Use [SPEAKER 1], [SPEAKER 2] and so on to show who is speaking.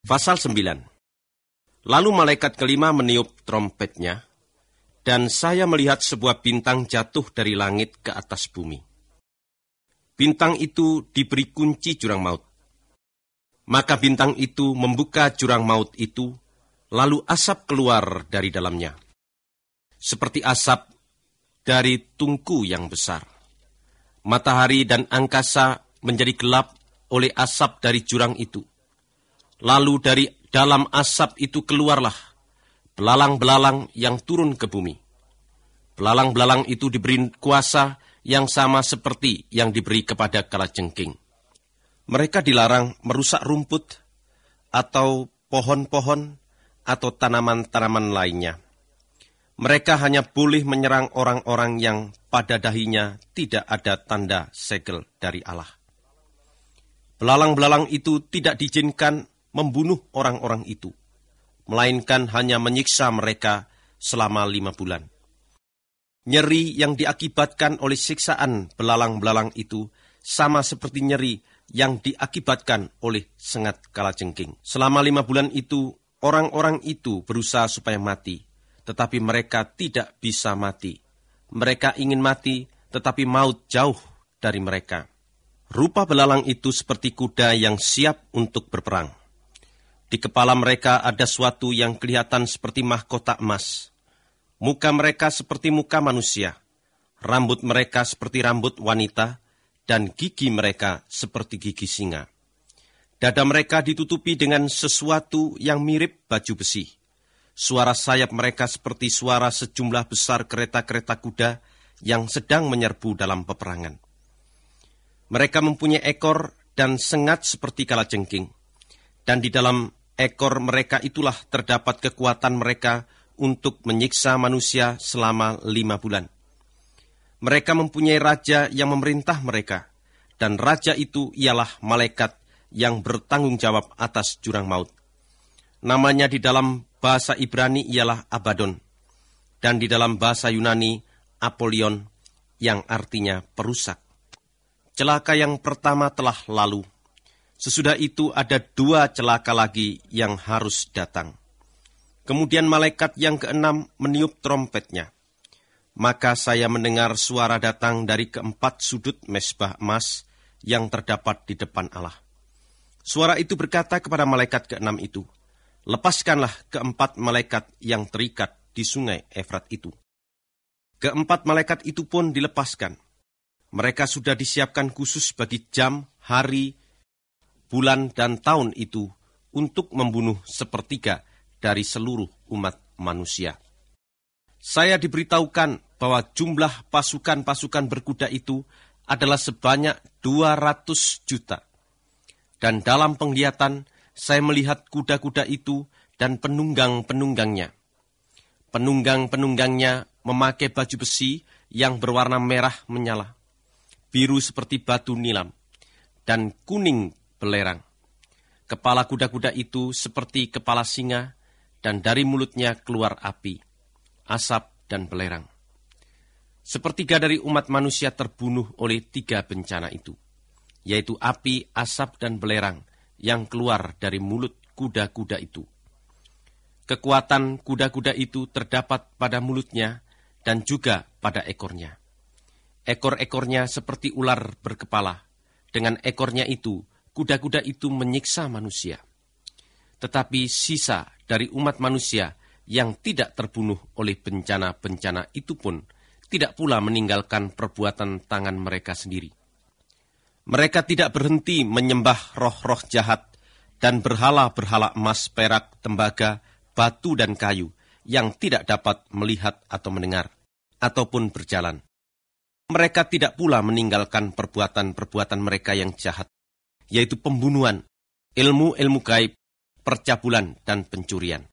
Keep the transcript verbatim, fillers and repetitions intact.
[SPEAKER 1] Pasal sembilan. Lalu malaikat kelima meniup trompetnya, dan saya melihat sebuah bintang jatuh dari langit ke atas bumi. Bintang itu diberi kunci jurang maut. Maka bintang itu membuka jurang maut itu, lalu asap keluar dari dalamnya, seperti asap dari tungku yang besar. Matahari dan angkasa menjadi gelap oleh asap dari jurang itu. Lalu dari dalam asap itu keluarlah belalang-belalang yang turun ke bumi. Belalang-belalang itu diberi kuasa yang sama seperti yang diberi kepada kalajengking. Mereka dilarang merusak rumput atau pohon-pohon atau tanaman-tanaman lainnya. Mereka hanya boleh menyerang orang-orang yang pada dahinya tidak ada tanda segel dari Allah. Belalang-belalang itu tidak diizinkan membunuh orang-orang itu, melainkan hanya menyiksa mereka selama lima bulan. Nyeri yang diakibatkan oleh siksaan belalang-belalang itu sama seperti nyeri yang diakibatkan oleh sengat kalajengking. Selama lima bulan itu, orang-orang itu berusaha supaya mati, tetapi mereka tidak bisa mati. Mereka ingin mati, tetapi maut jauh dari mereka. Rupa belalang itu seperti kuda yang siap untuk berperang. Di kepala mereka ada suatu yang kelihatan seperti mahkota emas. Muka mereka seperti muka manusia. Rambut mereka seperti rambut wanita, dan gigi mereka seperti gigi singa. Dada mereka ditutupi dengan sesuatu yang mirip baju besi. Suara sayap mereka seperti suara sejumlah besar kereta-kereta kuda yang sedang menyerbu dalam peperangan. Mereka mempunyai ekor dan sengat seperti kalajengking, dan di dalam ekor mereka itulah terdapat kekuatan mereka untuk menyiksa manusia selama lima bulan. Mereka mempunyai raja yang memerintah mereka, dan raja itu ialah malaikat yang bertanggung jawab atas jurang maut. Namanya di dalam bahasa Ibrani ialah Abaddon, dan di dalam bahasa Yunani Apollyon, yang artinya perusak. Celaka yang pertama telah lalu. Sesudah itu ada dua celaka lagi yang harus datang. Kemudian malaikat yang keenam meniup trompetnya. Maka saya mendengar suara datang dari keempat sudut mezbah emas yang terdapat di depan Allah. Suara itu berkata kepada malaikat keenam itu, "Lepaskanlah keempat malaikat yang terikat di sungai Efrat itu." Keempat malaikat itu pun dilepaskan. Mereka sudah disiapkan khusus bagi jam, hari, bulan, dan tahun itu untuk membunuh sepertiga dari seluruh umat manusia. Saya diberitahukan bahwa jumlah pasukan-pasukan berkuda itu adalah sebanyak dua ratus juta. Dan dalam penglihatan, saya melihat kuda-kuda itu dan penunggang-penunggangnya. Penunggang-penunggangnya memakai baju besi yang berwarna merah menyala, biru seperti batu nilam, dan kuning belerang. Kepala kuda-kuda itu seperti kepala singa, dan dari mulutnya keluar api, asap, dan belerang. Sepertiga dari umat manusia terbunuh oleh tiga bencana itu, yaitu api, asap, dan belerang yang keluar dari mulut kuda-kuda itu. Kekuatan kuda-kuda itu terdapat pada mulutnya dan juga pada ekornya. Ekor-ekornya seperti ular berkepala. Dengan ekornya itu, kuda-kuda itu menyiksa manusia. Tetapi sisa dari umat manusia yang tidak terbunuh oleh bencana-bencana itu pun tidak pula meninggalkan perbuatan tangan mereka sendiri. Mereka tidak berhenti menyembah roh-roh jahat dan berhala-berhala emas, perak, tembaga, batu, dan kayu yang tidak dapat melihat atau mendengar, ataupun berjalan. Mereka tidak pula meninggalkan perbuatan-perbuatan mereka yang jahat, yaitu pembunuhan, ilmu-ilmu gaib, percabulan, dan pencurian.